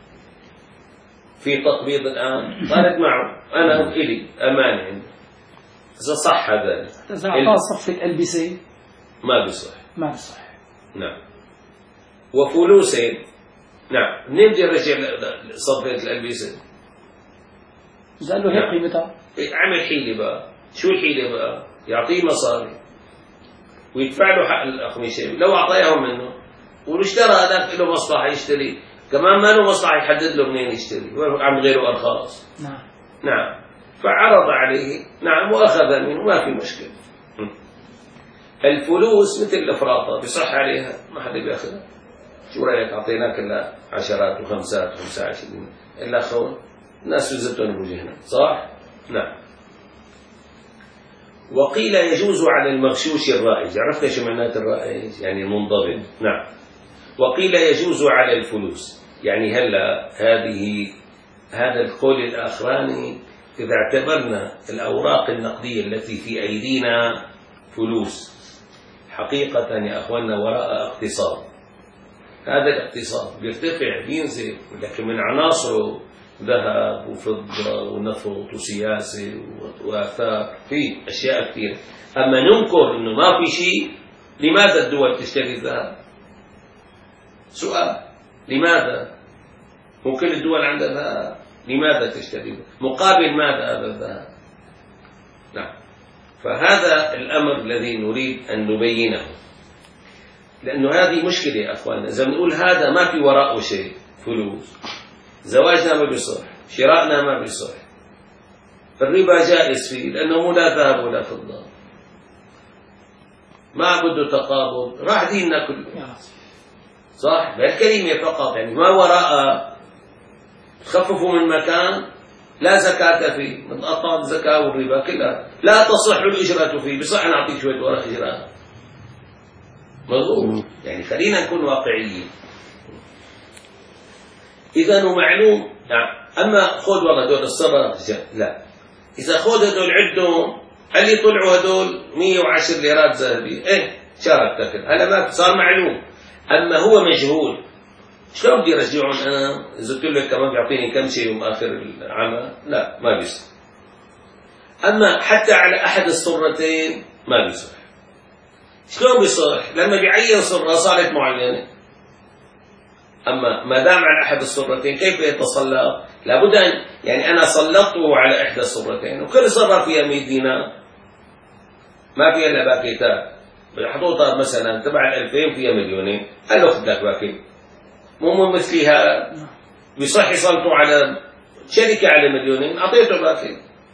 في تقبيض الآن. قالت معه أنا إلي أمان عندي، إذا صح هذا إذا أعطاه صفة ألبسة ما بيصح، ما بيصح. نعم. وفلوسين، نعم، منين بدي أرجع صفة الألبسة؟ قال له هي قيمتها. عمل حيلة بقى، شو الحيلة بقى؟ يعطيه مصاري ويدفع له حق الأقمشة، لو أعطيهم منه واشترى هذاك له مصلحة يشتري، كمان ما له مصلحة يحدد له منين يشتري، عم غيره أرخاص. نعم نعم. فعرض عليه، نعم، وأخذ منه، ما في مشكلة. الفلوس مثل الافراطه بصح عليها، ما حدا بياخذها. شو رايك اعطيناك الا عشرات وخمسات وخمسة عشرين الا خون، الناس وزتهم بوجهنا، صح؟ نعم. وقيل يجوز على المغشوش الرائج. عرفت شو معنات الرائج؟ يعني المنضبط. نعم. وقيل يجوز على الفلوس، يعني هلا هذه هذا القول الاخراني اذا اعتبرنا الاوراق النقديه التي في ايدينا فلوس، حقيقة يا أخواننا وراء اقتصاد. هذا الاقتصاد بيرتفع بينزل، لكن من عناصره ذهب وفضة ونفط وسياسة وآثار، في أشياء كثيرة. أما ننكر أنه ما في شيء، لماذا الدول تشتري الذهب؟ سؤال، لماذا؟ وكل الدول عندها ذهب، لماذا تشتري؟ مقابل ماذا هذا الذهب؟ نعم. فهذا الأمر الذي نريد أن نبينه، لأنه هذه مشكلة يا أخواننا. إذا بنقول هذا ما في وراءه شيء، فلوس، زواجنا ما بيصح، شرائنا ما بيصح، الربا جائز فيه لأنه مو لا ذهب ولا فضة، ما بده تقابض، راح ديننا كله، صح؟ بهالكلمة فقط، يعني ما وراء تخففوا من مكان لا زكاة فيه، متقطع الزكاة والربا كلها، لا تصح الإجرة فيه، بصح نعطيك شوية ورق إجراء. مضبوط؟ يعني خلينا نكون واقعيين. إذا معلوم، نعم. أما خذ والله دول الصبر، لا، إذا خذ هدول عدهم، اللي طلعوا هدول مية وعشر ليرات ذهبية، إيه شاركتك، هلا ما صار معلوم. أما هو مجهول، شلون بدي ارجعهم انا؟ اذا قلت لك كمان بيعطيني كم شيء يوم اخر العمل، لا ما بيصح. اما حتى على احد الصرتين ما بيصح. شلون بيصح؟ لما بيعين صره صارت معينه. اما ما دام على احد الصرتين كيف يتصلب؟ لابد ان يعني انا سلطته على احدى الصرتين، وكل صره فيها مئة دينار، ما فيها الا باكيتات، بحطوها مثلا تبع الألفين فيها مليونين، قال له خذ لك باكيت. مو مثلها بصح يسلطوا على شركة على مليونين أعطيته باكي.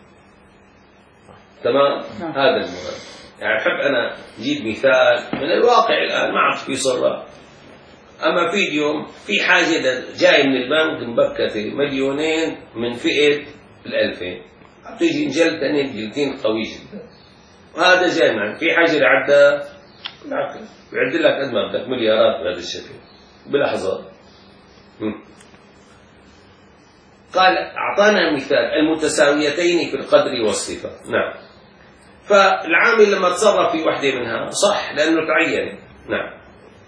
تمام. هذا المهم. يعني أحب أنا أجيب مثال من الواقع الآن ما عاد في صرة. أما في اليوم في حاجة جاي من البنك مبكتة مليونين من فئة الألفين، بتيجي نجلد تاني جلدين قوي جدا، وهذا جاي معك في حاجة لعدة بيعد لك قد ما بدك مليارات بهذا الشكل بلحظات. قال أعطانا مثال المتساويتين في القدر والصفة. نعم. فالعامل لما تصرف في وحدة منها صح لأنه تعين. نعم.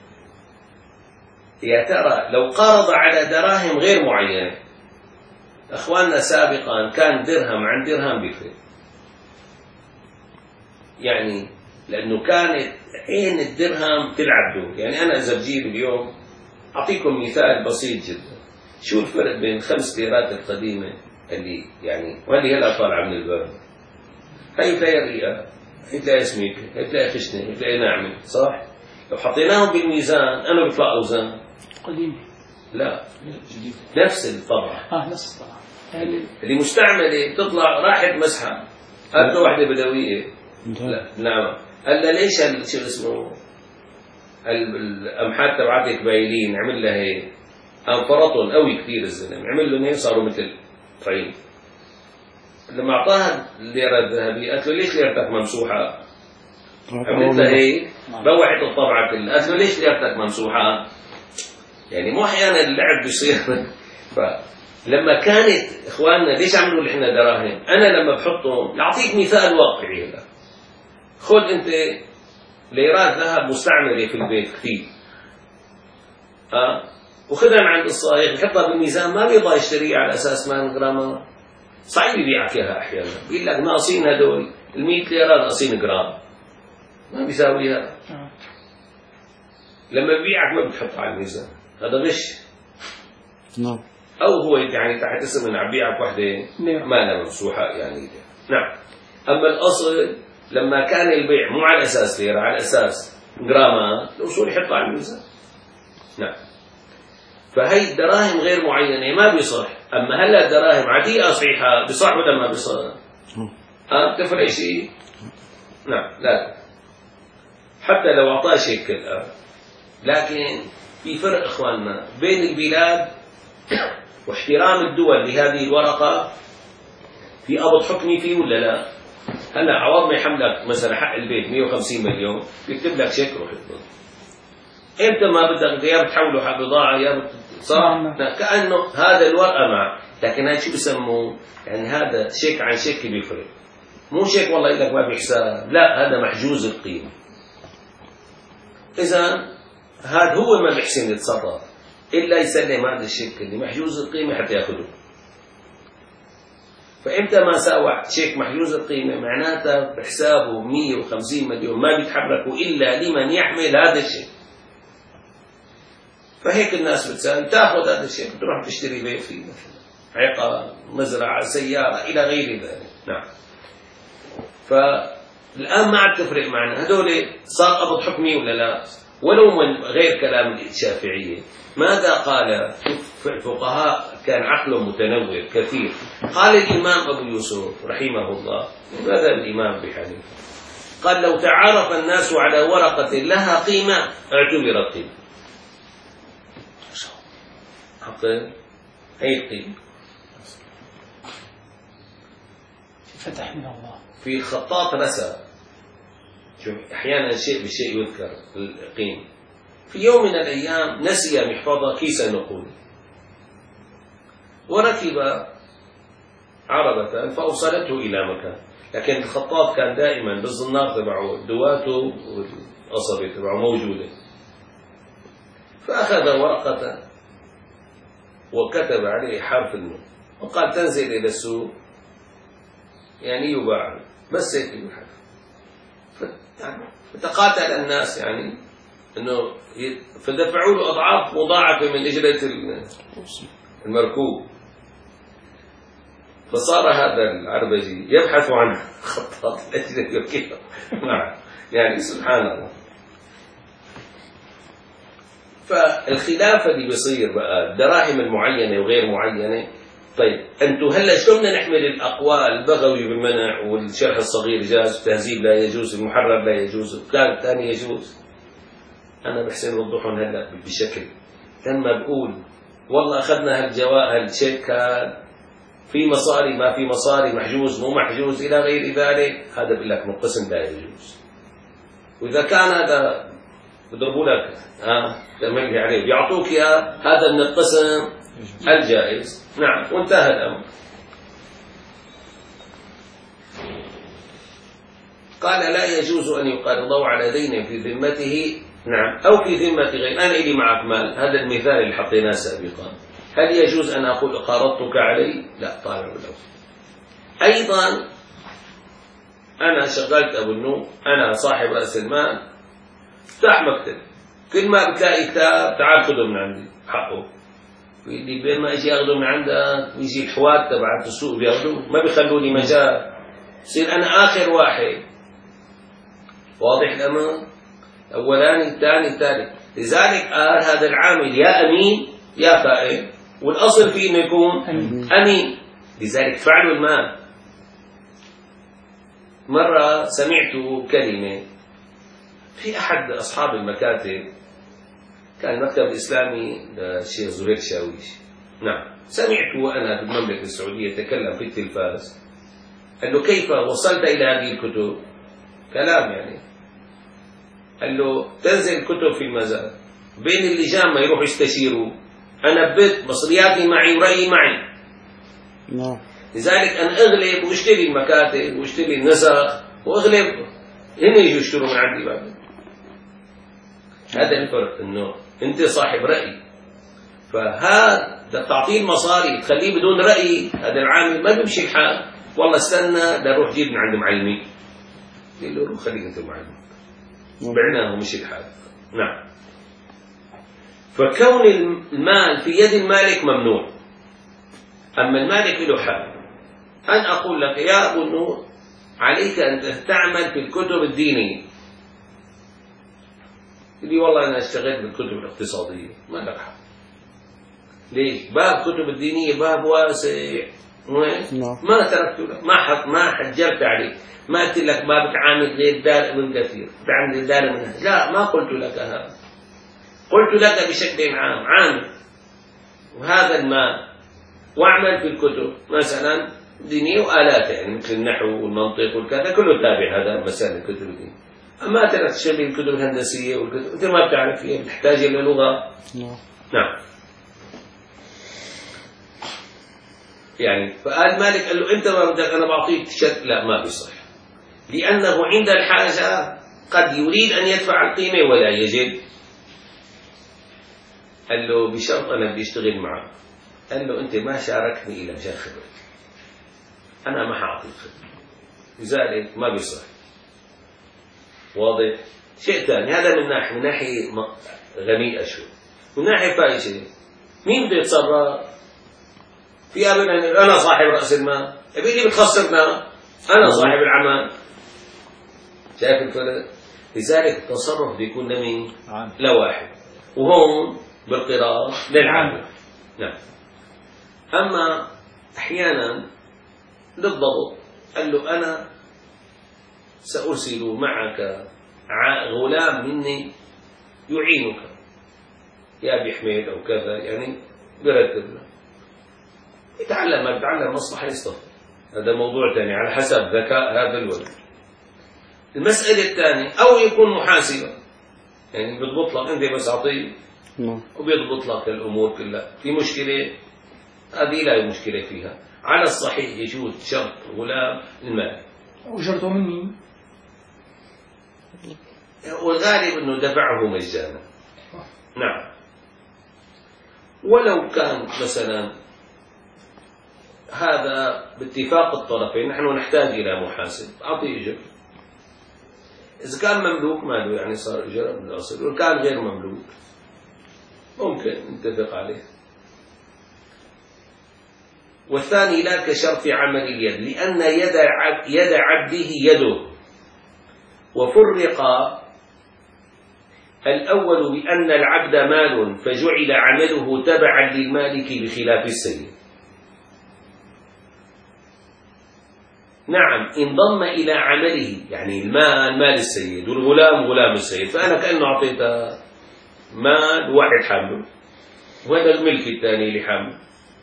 يا ترى لو قارض على دراهم غير معينة، أخواننا سابقا كان درهم عن درهم بفرق، يعني لأنه كانت عين الدرهم تلعب دور. يعني أنا إذا بجيب اليوم أعطيكم مثال بسيط جدا، شو الفرق بين خمس ليرات القديمة اللي يعني واللي هلا طالعة من الباب، هي تلاقي رئة، هي تلاقي سميكة، هي تلاقي خشنة، هي تلاقي ناعمة، صح؟ لو حطيناهم بالميزان أنا بيطلع أوزان قديمة. لا نفس الطبعة. اه نفس الطبعة. اللي مستعملة بتطلع راحت مسحة، هاتوا واحدة بدوية. لا نعم. قال ليش شو اسمه الأمحات تبعتك بايلين، عمل لها هيك أنفرطهم قوي كثير الزلمة، عمل لهم هيك صاروا مثل طعيم. لما أعطاها الليرة الذهبية قالت له ليش ليرتك ممسوحة؟ عملت لها هيك روحت الطبعة كلها، قالت له ليش ليرتك ممسوحة؟ يعني مو أحيانا اللعب بيصير. فلما كانت إخواننا ليش عملوا لي إحنا دراهم؟ أنا لما بحطهم لأعطيك مثال واقعي هلا، خذ أنت ليرات ذهب مستعملة في البيت كثير، أه؟ وخذها من عند الصايغ يحطها بالميزان، ما بيرضى يشتريها على أساس ما جرام، صعب يبيعك إياها أحيانا، بيقول لك ناقصين هدول المية ليرة ناقصين جرام، ما بيساويها. لما بيبيعك ما بتحطها على الميزان، هذا غش. نعم. أو هو يعني تحت اسم إنه عم بيعك وحدة ما لها ممسوحة يعني. نعم. أما الأصل لما كان البيع مو على أساس ليرة، على أساس جرامات، الأصول يحطها على الميزان. نعم. فهي الدراهم غير معينة ما بيصح. أما هلا الدراهم عادية صحيحة بصح ولا ما بصح؟ ها أه؟ تفرق شيء؟ نعم. لا حتى لو أعطاه شيك الآن، لكن في فرق إخواننا بين البلاد واحترام الدول لهذه الورقة. في أبط حكمي فيه ولا لا؟ هلا عوض ما يحملك مثلا حق البيت مية وخمسين مليون بيكتب لك شيك روح يطلب. امتى ما بدك يا بتحوله حق بضاعة يا بت... صح؟ كأنه هذا الورقة مع، لكن هاي شو بسموه؟ يعني هذا شيك عن شيك بيفرق. مو شيك والله لك ما بحساب، لا هذا محجوز القيمة. إذا هذا هو ما بيحسن يتصرف إلا يسلم هذا الشيك اللي محجوز القيمة حتى يأخذه. فإمتى ما ساوى شيك محجوز القيمة معناته بحسابه مية وخمسين مليون ما بيتحركوا إلا لمن يحمل هذا الشيك. فهيك الناس بتسأل تأخذ هذا الشيك تروح تشتري بيت فيه مثلا عقار، مزرعة، سيارة إلى غير ذلك. نعم. فالآن ما عاد تفرق معنا هذول صار أبط حكمي ولا لا، ولو من غير كلام الشافعية. ماذا قال الفقهاء؟ كان عقله متنوع كثير. قال الإمام أبو يوسف رحمه الله، ماذا الإمام أبي حنيفة؟ قال لو تعارف الناس على ورقة لها قيمة اعتبرت قيمة. حقا هي القيمة. فتح من الله. في خطاط رسى، شوف أحيانا شيء بشيء يذكر القيمة. في يوم من الأيام نسي محفظة كيس نقود، وركب عربة فأوصلته إلى مكان، لكن الخطاط كان دائما بالزنار تبعه دواته والقصبة تبعه موجودة. فأخذ ورقة وكتب عليه حرف النون وقال تنزل إلى السوق يعني يباع، بس هيك بالحرف. فتقاتل الناس يعني انه فدفعوا له اضعاف مضاعفه من اجره المركوب. فصار هذا العربجي يبحث عن خطاط لاجل يركبه. نعم. يعني سبحان الله. فالخلاف اللي بيصير بقى الدراهم المعينة وغير معينة. طيب أنتم هلا شلون بدنا نحمل الأقوال البغوي بالمنع والشرح الصغير جاز، التهذيب لا يجوز، المحرر لا يجوز، الكتاب الثاني يجوز؟ أنا بحسن أوضحهم هلا بشكل لما بقول والله أخذنا هالجواء هالشيك في مصاري ما في مصاري، محجوز مو محجوز إلى غير ذلك، هذا بقول لك من قسم لا يجوز. وإذا كان هذا بضربوا لك ها تملي عليه بيعطوك إياه هذا من القسم الجائز. نعم وانتهى الأمر. قال لا يجوز أن يقرضه على دين في ذمته، نعم، أو في ذمة غير. أنا إلي معك مال، هذا المثال اللي حطيناه سابقا، هل يجوز أن أقول قرضتك علي؟ لا طالع له. أيضا أنا شغلت أبو النور، أنا صاحب رأس المال، افتح مكتب، كل ما بتلاقي كتاب تعال خذه من عندي حقه. اللي بين ما اجي اخذه من عندك ويجي الحوات تبعت السوق بياخذوه، ما بيخلوني مجال، بصير انا اخر واحد. واضح الامر؟ اولاني الثاني الثالث. لذلك قال هذا العامل يا امين يا فائل، والاصل فيه انه يكون امين. لذلك فعلوا المال. مره سمعت كلمه في احد اصحاب المكاتب، كان المكتب الإسلامي للشيخ زهير شاويش، نعم، سمعته وأنا في المملكة السعودية يتكلم في التلفاز، قال له كيف وصلت إلى هذه الكتب؟ كلام يعني. قال له تنزل كتب في المزاد، بين اللجان ما يروحوا يستشيروا، أنا بيت مصرياتي معي ورأيي معي. نعم. لذلك أنا أغلب واشتري المكاتب واشتري النسخ وأغلب هم يجوا يشتروا من عندي بعد. هذا الفرق، انه انت صاحب راي، فهذا تعطيه المصاري تخليه بدون راي، هذا العامل ما بيمشي الحال. والله استنى لروح جيب من عند معلمي، قال له روح خليك انت معلم، بعناه ومشي الحال. نعم. فكون المال في يد المالك ممنوع، اما المالك له حال. ان اقول لك يا ابو النور عليك ان تعمل في الكتب الدينيه، اللي والله أنا اشتغلت بالكتب الاقتصادية، ما لك حق. ليش؟ باب كتب الدينية باب واسع، ما تركت لك، ما حط ما حجرت عليك، ما قلت لك بابك عامل غير دار ابن كثير، عندي دار منها، لا ما قلت لك هذا. قلت لك بشكل عام عامل وهذا المال واعمل في الكتب مثلا دينية وآلات، يعني مثل النحو والمنطق والكذا كله تابع هذا مسائل الكتب الدينية. أما ترى تشتغل الكتب الهندسية والكتب أنت ما بتعرف فيها، بتحتاج إلى لغة. نعم. يعني فقال مالك قال له أنت ما بدك أنا بعطيك شك، لا ما بيصح، لأنه عند الحاجة قد يريد أن يدفع القيمة ولا يجد. قال له بشرط أنا بدي أشتغل معك. قال له أنت ما شاركني إلى مشان خبرك، أنا ما حأعطيك خبرة، لذلك ما بيصح. واضح؟ شيء ثاني، هذا من ناحية من ناحية غميئة شوي، من ناحية فايشة. مين بده يتصرف؟ في أبدا أنا صاحب رأس المال، أبي اللي بتخسرنا، أنا صاحب العمل. شايف الفرق؟ لذلك التصرف بيكون لمين؟ لواحد، وهون بالقراءة للعامل. نعم. أما أحيانا بالضبط قال له أنا سأرسل معك غلام مني يعينك يا أبي حميد أو كذا، يعني برتب له يتعلم ما يتعلم مصلحة يصطفى، هذا موضوع ثاني على حسب ذكاء هذا الولد. المسألة الثانية أو يكون محاسبا، يعني بيضبط لك أنت بس أعطيه وبيضبط لك الأمور كلها. في مشكلة هذه لا مشكلة فيها، على الصحيح يجوز شرط غلام المال. وشرطه من مين؟ والغالب أنه دفعه مجانا. نعم. ولو كان مثلا هذا باتفاق الطرفين، نحن نحتاج إلى محاسب، أعطيه أجر. إذا كان مملوك ماله يعني صار أجر من الأصل، وإن كان غير مملوك ممكن نتفق عليه. والثاني لا كشرط عمل اليد، لأن يد يد عبده يده، وفرق الأول بأن العبد مال فجعل عمله تبعا للمالك بخلاف السيد. نعم انضم إلى عمله، يعني المال مال السيد والغلام غلام السيد، فأنا كأنه أعطيت مال واحد حامله وهذا الملك الثاني اللي حامله.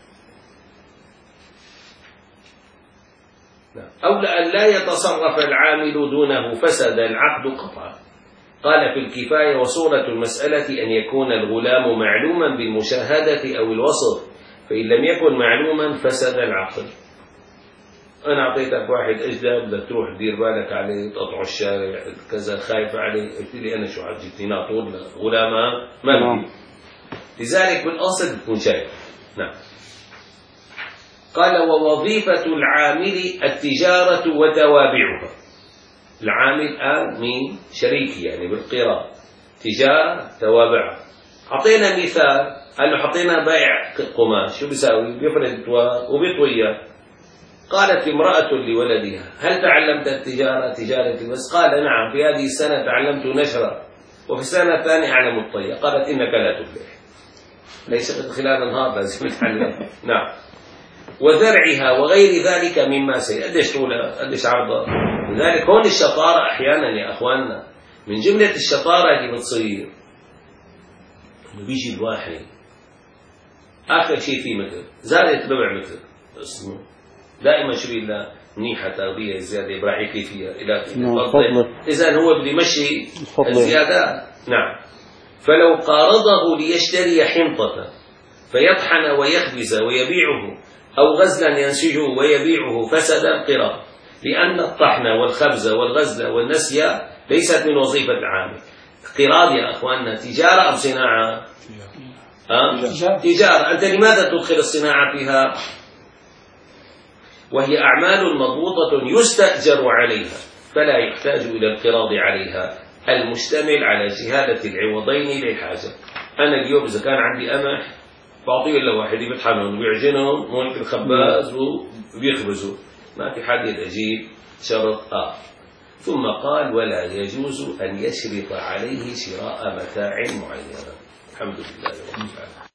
أو لأن لا يتصرف العامل دونه فسد العقد قطعا. قال في الكفاية: وصورة المسألة أن يكون الغلام معلوما بالمشاهدة أو الوصف، فإن لم يكن معلوما فسد العقد. أنا أعطيتك واحد أجداد بدك تروح تدير بالك عليه، تقطع الشارع كذا، خايف عليه، قلت لي أنا شو جبتني ناطور غلامة ما بدي. لذلك بالأصل بتكون شايف. نعم. قال: ووظيفة العامل التجارة وتوابعها. العامل الآن مين؟ شريكي يعني بالقراء، تجارة توابعها. أعطينا مثال، قال له حطينا بائع قماش، شو بيساوي؟ بيفرد التواب وبيطويها. قالت امرأة لولدها: هل تعلمت التجارة تجارة بس؟ قال: نعم، في هذه السنة تعلمت نشرا، وفي السنة الثانية أعلم الطية. قالت: إنك لا تفلح، ليس خلال النهار لازم تتعلم. نعم. وزرعها وغير ذلك مما سي. قديش طولها؟ قديش عرضها؟ لذلك هون الشطارة أحيانا يا أخواننا، من جملة الشطارة اللي بتصير إنه بيجي الواحد آخر شيء في متر، زادت ربع متر، اسمه دائما شو بيقول منيحة تغذية زيادة براعي فيها إلى فضل. إذا هو بده يمشي الزيادات. نعم. فلو قارضه ليشتري حنطة فيطحن ويخبز ويبيعه، أو غزلا ينسجه ويبيعه، فسد القراض، لأن الطحن والخبز والغزل والنسي ليست من وظيفة العامل. قراض يا أخواننا تجارة أو صناعة؟ أه؟ تجارة. أنت لماذا تدخل الصناعة فيها؟ وهي أعمال مضبوطة يستأجر عليها، فلا يحتاج إلى القراض عليها، المشتمل على شهادة العوضين للحاجة. أنا اليوم إذا كان عندي قمح بعطيه لواحد بيطحنهم وبيعجنهم وهيك الخباز وبيخبزوا، ما في حد يجيب شرط آخر. ثم قال: ولا يجوز أن يشرط عليه شراء متاع معين. الحمد لله رب العالمين.